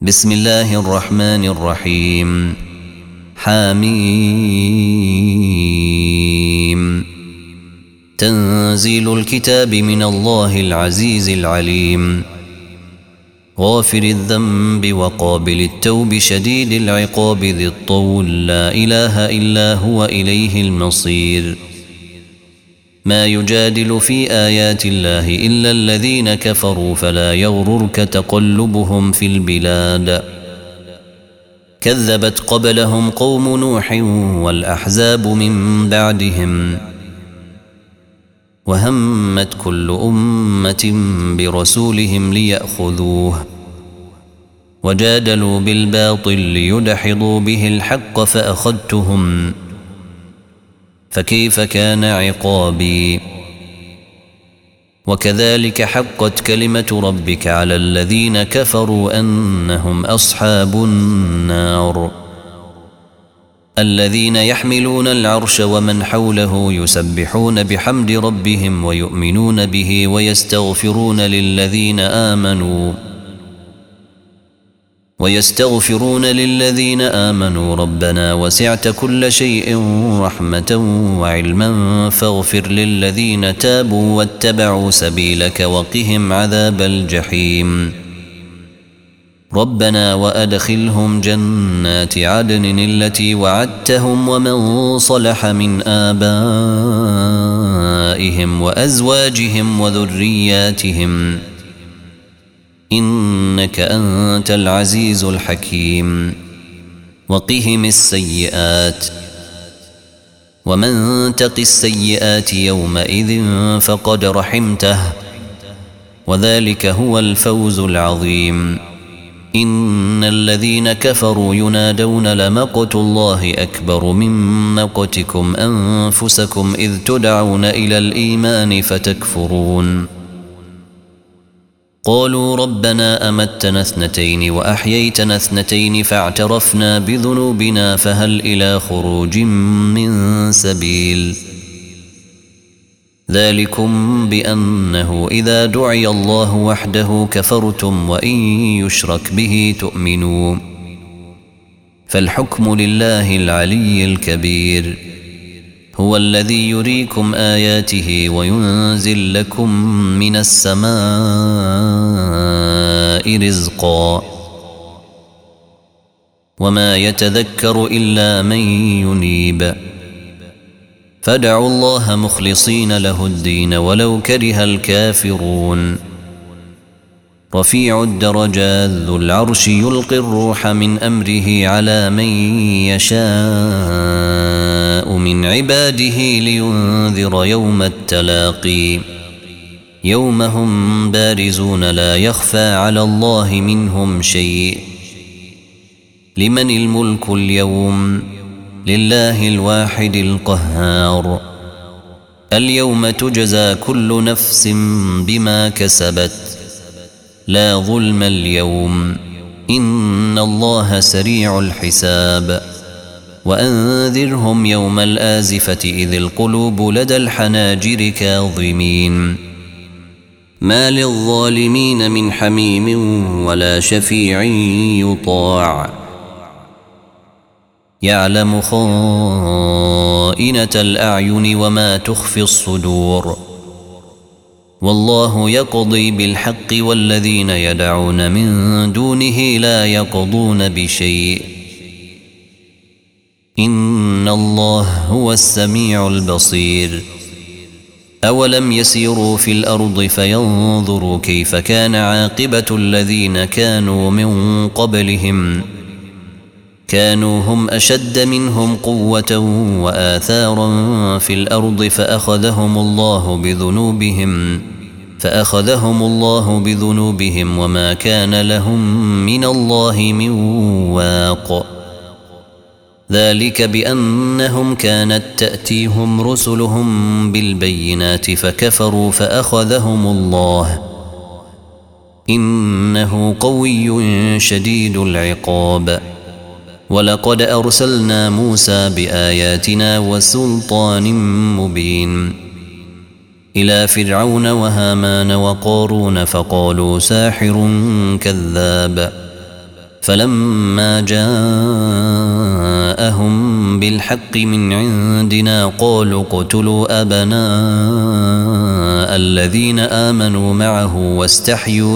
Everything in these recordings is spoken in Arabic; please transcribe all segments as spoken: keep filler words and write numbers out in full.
بسم الله الرحمن الرحيم. حميم. تنزيل الكتاب من الله العزيز العليم، غافر الذنب وقابل التوب شديد العقاب ذي الطول، لا إله إلا هو إليه المصير. ما يجادل في آيات الله إلا الذين كفروا، فلا يغررك تقلبهم في البلاد. كذبت قبلهم قوم نوح والأحزاب من بعدهم، وهمت كل أمة برسولهم ليأخذوه، وجادلوا بالباطل ليدحضوا به الحق فأخذتهم، فكيف كان عقابي. وكذلك حقت كلمة ربك على الذين كفروا أنهم أصحاب النار. الذين يحملون العرش ومن حوله يسبحون بحمد ربهم ويؤمنون به ويستغفرون للذين آمنوا ويستغفرون للذين آمنوا ربنا وسعت كل شيء رحمة وعلما فاغفر للذين تابوا واتبعوا سبيلك وقهم عذاب الجحيم. ربنا وأدخلهم جنات عدن التي وعدتهم ومن صلح من آبائهم وأزواجهم وذرياتهم، إنك أنت العزيز الحكيم. وقهم السيئات، ومن تق السيئات يومئذ فقد رحمته، وذلك هو الفوز العظيم. إن الذين كفروا ينادون لمقت الله أكبر من مقتكم أنفسكم إذ تدعون إلى الإيمان فتكفرون. قالوا ربنا أمتنا اثنتين وأحييتنا اثنتين فاعترفنا بذنوبنا فهل إلى خروج من سبيل. ذلكم بأنه إذا دعي الله وحده كفرتم وإن يشرك به تؤمنوا، فالحكم لله العلي الكبير. هو الذي يريكم آياته وينزل لكم من السماء رزقا، وما يتذكر إلا من ينيب. فادعوا الله مخلصين له الدين ولو كره الكافرون. رفيع الدرجات ذو العرش يلقي الروح من أمره على من يشاء من عباده لينذر يوم التلاقي، يوم هم بارزون لا يخفى على الله منهم شيء. لمن الملك اليوم؟ لله الواحد القهار. اليوم تجزى كل نفس بما كسبت، لا ظلم اليوم، إن الله سريع الحساب. وأنذرهم يوم الآزفة إذ القلوب لدى الحناجر كاظمين، ما للظالمين من حميم ولا شفيع يطاع. يعلم خائنة الأعين وما تخفي الصدور، والله يقضي بالحق والذين يدعون من دونه لا يقضون بشيء، إن الله هو السميع البصير. أولم يسيروا في الأرض فينظروا كيف كان عاقبة الذين كانوا من قبلهم، كانوا هم أشد منهم قوة وآثارا في الأرض فأخذهم الله بذنوبهم فأخذهم الله بذنوبهم وما كان لهم من الله من واق. ذلك بأنهم كانت تأتيهم رسلهم بالبينات فكفروا فأخذهم الله، إنه قوي شديد العقاب. ولقد أرسلنا موسى بآياتنا وسلطان مبين إلى فرعون وهامان وقارون فقالوا ساحر كذاب. فلما جاءهم بالحق من عندنا قالوا اقتلوا أبناء الذين آمنوا معه واستحيوا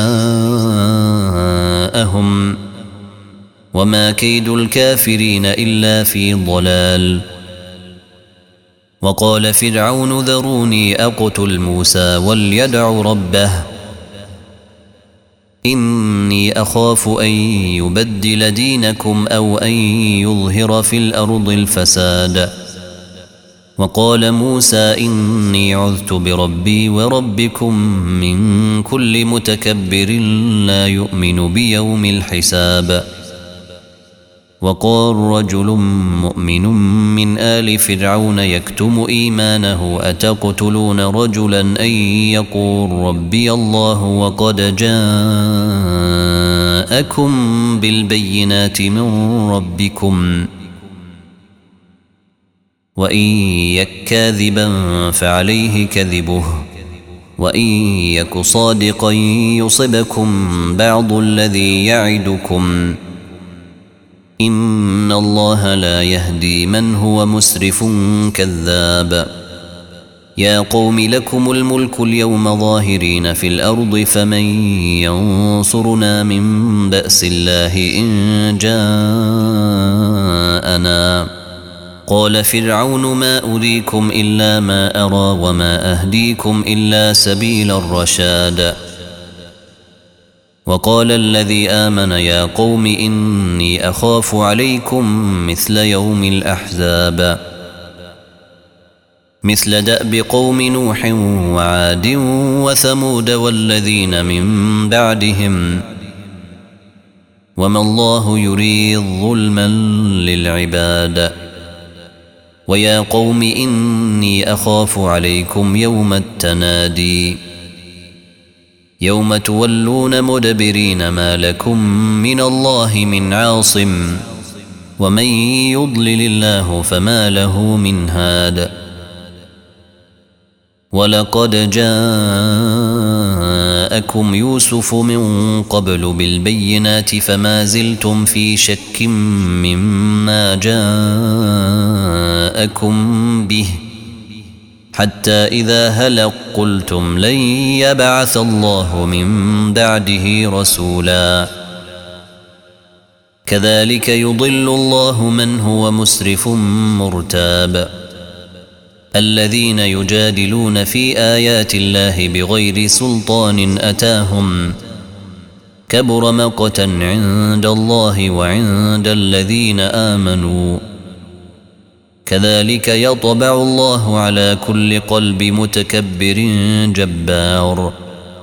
نساءهم وما كيد الكافرين إلا في ضلال. وقال فرعون ذروني أقتل موسى وليدع ربه إني أخاف أن يبدل دينكم أو أن يظهر في الأرض الفساد. وقال موسى إني عذت بربي وربكم من كل متكبر لا يؤمن بيوم الحساب. وقال رجل مؤمن من آل فرعون يكتم إيمانه أتقتلون رجلا أن يقول ربي الله وقد جاءكم بالبينات من ربكم وإن يك كاذبا فعليه كذبه وإن يك صادقا يصبكم بعض الذي يعدكم إن الله لا يهدي من هو مسرف كذاب. يا قوم لكم الملك اليوم ظاهرين في الأرض فمن ينصرنا من بأس الله إن جاءنا. قال فرعون ما أريكم إلا ما أرى وما أهديكم إلا سبيل الرشاد. وقال الذي آمن يا قوم إني أخاف عليكم مثل يوم الأحزاب مثل دأب قوم نوح وعاد وثمود والذين من بعدهم وما الله يريد ظلما للعباد. ويا قوم إني أخاف عليكم يوم التنادي يوم تولون مدبرين ما لكم من الله من عاصم ومن يضلل الله فما له من هاد. ولقد جاءكم يوسف من قبل بالبينات فما زلتم في شك مما جاءكم به حتى إذا هلق قلتم لن يبعث الله من بعده رسولا. كذلك يضل الله من هو مسرف مرتاب. الذين يجادلون في آيات الله بغير سلطان أتاهم كبر مقتا عند الله وعند الذين آمنوا كذلك يطبع الله على كل قلب متكبر جبار.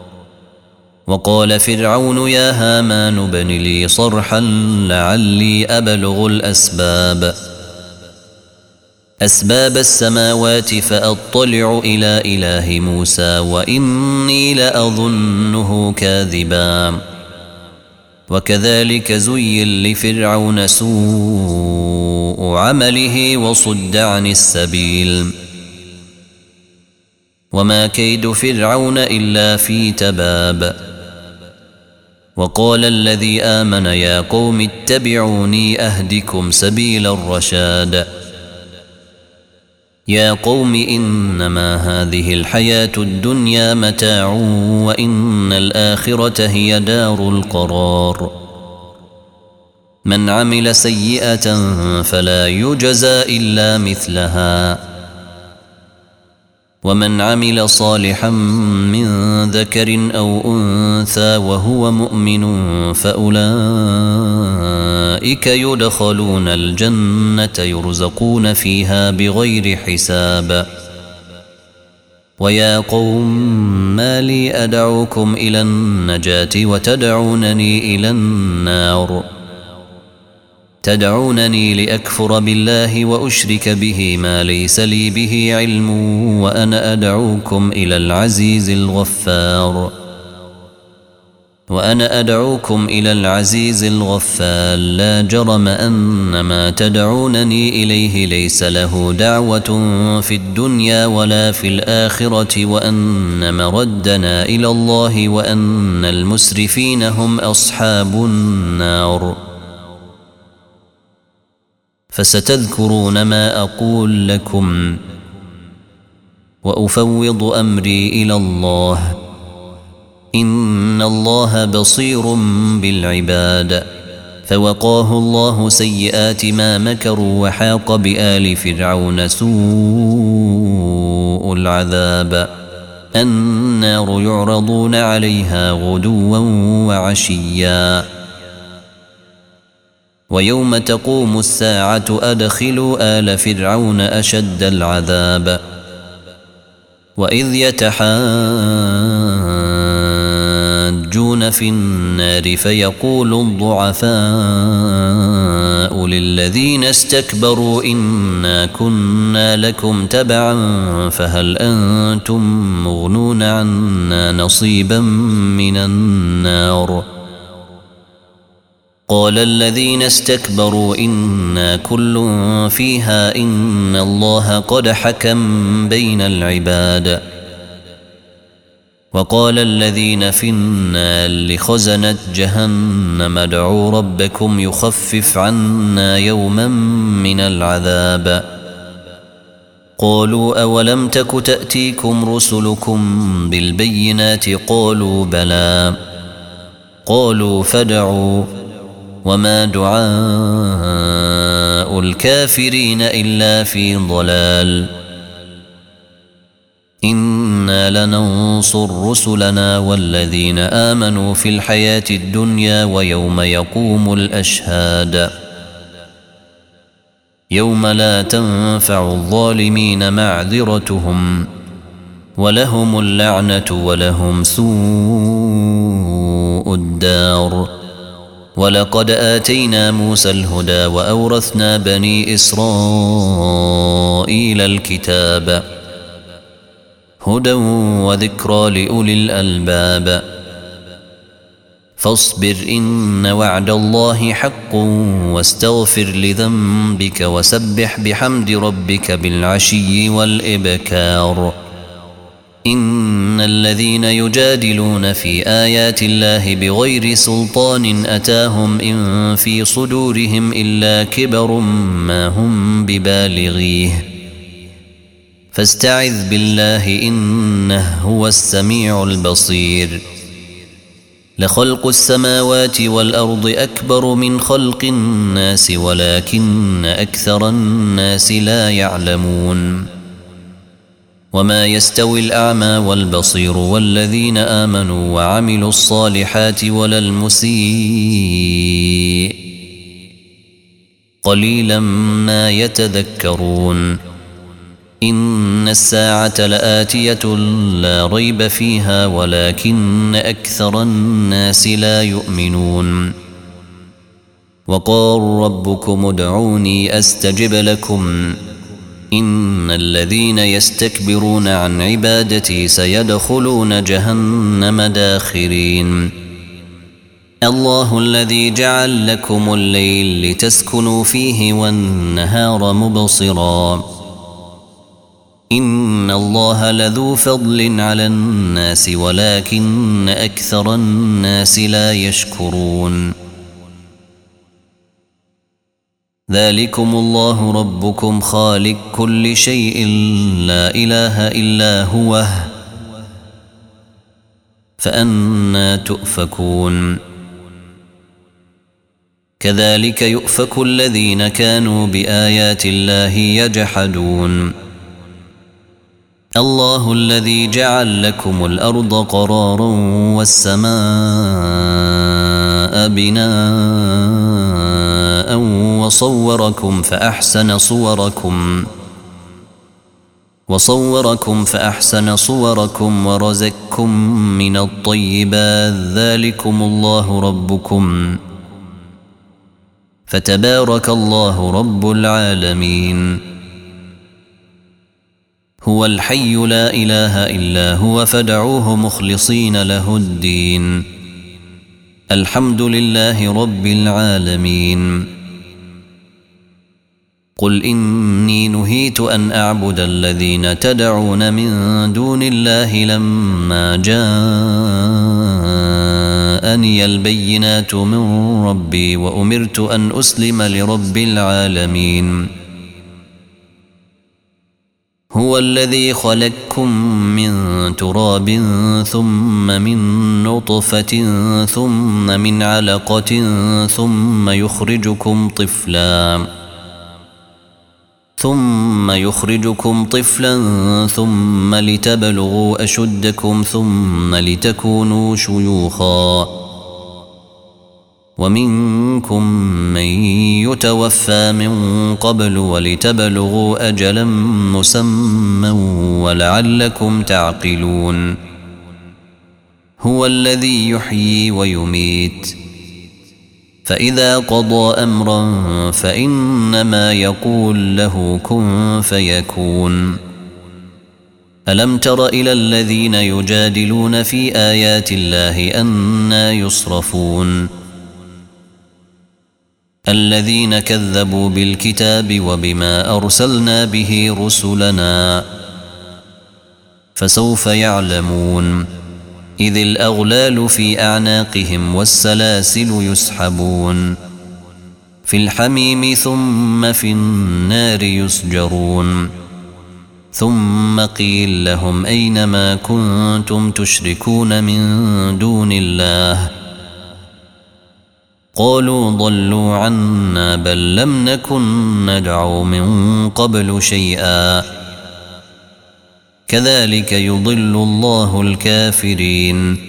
وقال فرعون يا هامان ابن لي صرحا لعلي أبلغ الأسباب أسباب السماوات فأطلع إلى إله موسى وإني لأظنه كاذبا. وكذلك زين لفرعون سوء عمله وصد عن السبيل وما كيد فرعون إلا في تباب. وقال الذي آمن يا قوم اتبعوني أهدكم سبيل الرشاد. يا قوم إنما هذه الحياة الدنيا متاع وإن الآخرة هي دار القرار. من عمل سيئة فلا يجزى إلا مثلها ومن عمل صالحا من ذكر أو أنثى وهو مؤمن فأولئك يدخلون الجنة يرزقون فيها بغير حساب. ويا قوم ما لي أدعوكم إلى النجاة وتدعونني إلى النار تدعونني لأكفر بالله وأشرك به ما ليس لي به علم وأنا أدعوكم إلى العزيز الغفار. وأنا أدعوكم إلى العزيز الغفار لا جرم أن ما تدعونني إليه ليس له دعوة في الدنيا ولا في الآخرة وأن مردنا إلى الله وأن المسرفين هم أصحاب النار. فستذكرون ما أقول لكم وأفوض أمري إلى الله إن الله بصير بالعباد. فوقاه الله سيئات ما مكروا وحاق بآل فرعون سوء العذاب. النار يعرضون عليها غدوا وعشيا ويوم تقوم الساعة أدخلوا آل فرعون أشد العذاب. وإذ يتحاجون في النار فيقول الضعفاء للذين استكبروا إنا كنا لكم تبعا فهل أنتم مغنون عنا نصيبا من النار. قال الذين استكبروا إنا كل فيها إن الله قد حكم بين العباد. وقال الذين في النار لخزنة جهنم ادعوا ربكم يخفف عنا يوما من العذاب. قالوا أولم تك تأتيكم رسلكم بالبينات قالوا بلى. قالوا فادعوا وما دعاء الكافرين إلا في ضلال. إنا لننصر رسلنا والذين آمنوا في الحياة الدنيا ويوم يقوم الأشهاد يوم لا تنفع الظالمين معذرتهم ولهم اللعنة ولهم سوء الدار. ولقد آتينا موسى الهدى وأورثنا بني إسرائيل الكتاب هدى وذكرى لأولي الألباب. فاصبر إن وعد الله حق واستغفر لذنبك وسبح بحمد ربك بالعشي والإبكار. إن الذين يجادلون في آيات الله بغير سلطان أتاهم إن في صدورهم إلا كبر ما هم ببالغيه فاستعذ بالله إنه هو السميع البصير. لخلق السماوات والأرض أكبر من خلق الناس ولكن أكثر الناس لا يعلمون. وما يستوي الأعمى والبصير والذين آمنوا وعملوا الصالحات ولا المسيء قليلا ما يتذكرون. إن الساعة لآتية لا ريب فيها ولكن أكثر الناس لا يؤمنون. وقال ربكم ادعوني أستجب لكم إن الذين يستكبرون عن عبادتي سيدخلون جهنم داخرين. الله الذي جعل لكم الليل لتسكنوا فيه والنهار مبصرا إن الله لذو فضل على الناس ولكن أكثر الناس لا يشكرون. ذلكم الله ربكم خالق كل شيء لا إله إلا هو فأنى تؤفكون. كذلك يؤفك الذين كانوا بآيات الله يجحدون. الله الذي جعل لكم الأرض قرارا والسماء بناء وصوركم فأحسن صوركم وصوركم فأحسن صوركم ورزقكم من الطيبات ذلكم الله ربكم فتبارك الله رب العالمين. هو الحي لا إله إلا هو فادعوه مخلصين له الدين الحمد لله رب العالمين. قل إني نهيت أن أعبد الذين تدعون من دون الله لما جاءني البينات من ربي وأمرت أن أسلم لرب العالمين. هو الذي خلقكم من تراب ثم من نطفة ثم من علقة ثم يخرجكم طفلاً ثم يخرجكم طفلا ثم لتبلغوا أشدكم ثم لتكونوا شيوخا ومنكم من يتوفى من قبل ولتبلغوا أجلا مسمى ولعلكم تعقلون. هو الذي يحيي ويميت فإذا قضى أمرا فإنما يقول له كن فيكون. ألم تر إلى الذين يجادلون في آيات الله أنى يصرفون الذين كذبوا بالكتاب وبما أرسلنا به رسلنا فسوف يعلمون إذ الأغلال في أعناقهم والسلاسل يسحبون في الحميم ثم في النار يسجرون ثم قيل لهم أين ما كنتم تشركون من دون الله قالوا ضلوا عنا بل لم نكن ندعو من قبل شيئا كذلك يضل الله الكافرين.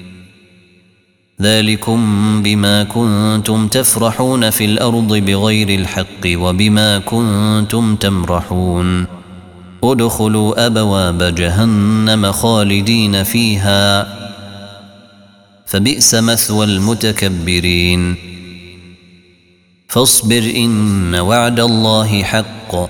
ذلكم بما كنتم تفرحون في الأرض بغير الحق وبما كنتم تمرحون ادخلوا أبواب جهنم خالدين فيها فبئس مثوى المتكبرين. فاصبر إن وعد الله حق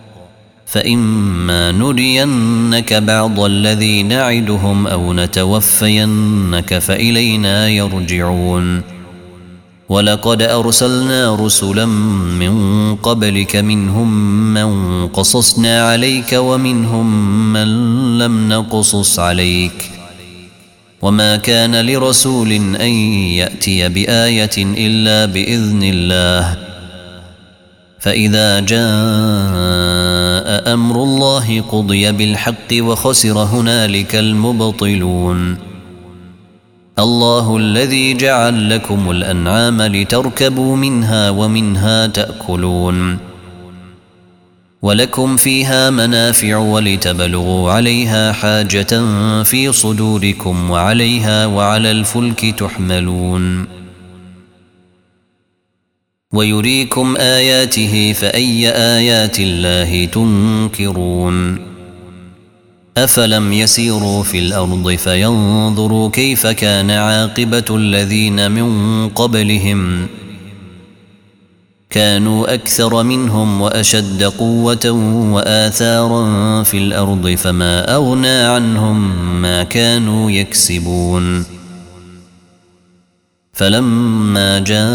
فإما نرينك بعض الذي نعدهم أو نتوفينك فإلينا يرجعون. ولقد أرسلنا رسلا من قبلك منهم من قصصنا عليك ومنهم من لم نقصص عليك وما كان لرسول أن يأتي بآية إلا بإذن الله فإذا جاء أمر الله قضي بالحق وخسر هنالك المبطلون. الله الذي جعل لكم الأنعام لتركبوا منها ومنها تأكلون ولكم فيها منافع ولتبلغوا عليها حاجة في صدوركم وعليها وعلى الفلك تحملون ويريكم آياته فأي آيات الله تنكرون. أفلم يسيروا في الأرض فينظروا كيف كان عاقبة الذين من قبلهم كانوا أكثر منهم وأشد قوة وآثارا في الأرض فما أغنى عنهم ما كانوا يكسبون. فلما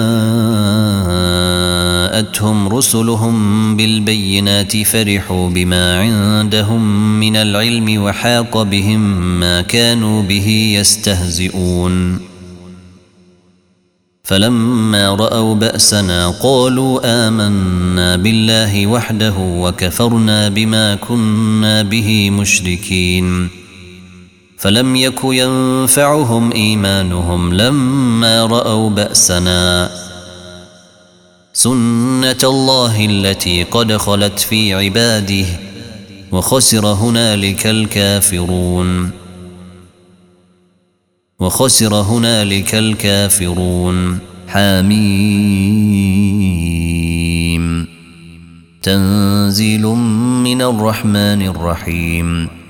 جاءتهم رسلهم بالبينات فرحوا بما عندهم من العلم وحاق بهم ما كانوا به يستهزئون. فلما رأوا بأسنا قالوا آمنا بالله وحده وكفرنا بما كنا به مشركين. فلم يك ينفعهم إيمانهم لما رأوا بأسنا سنة الله التي قد خلت في عباده وخسر هنالك الكافرون وخسر هنالك الكافرون. حميم تنزيل من الرحمن الرحيم.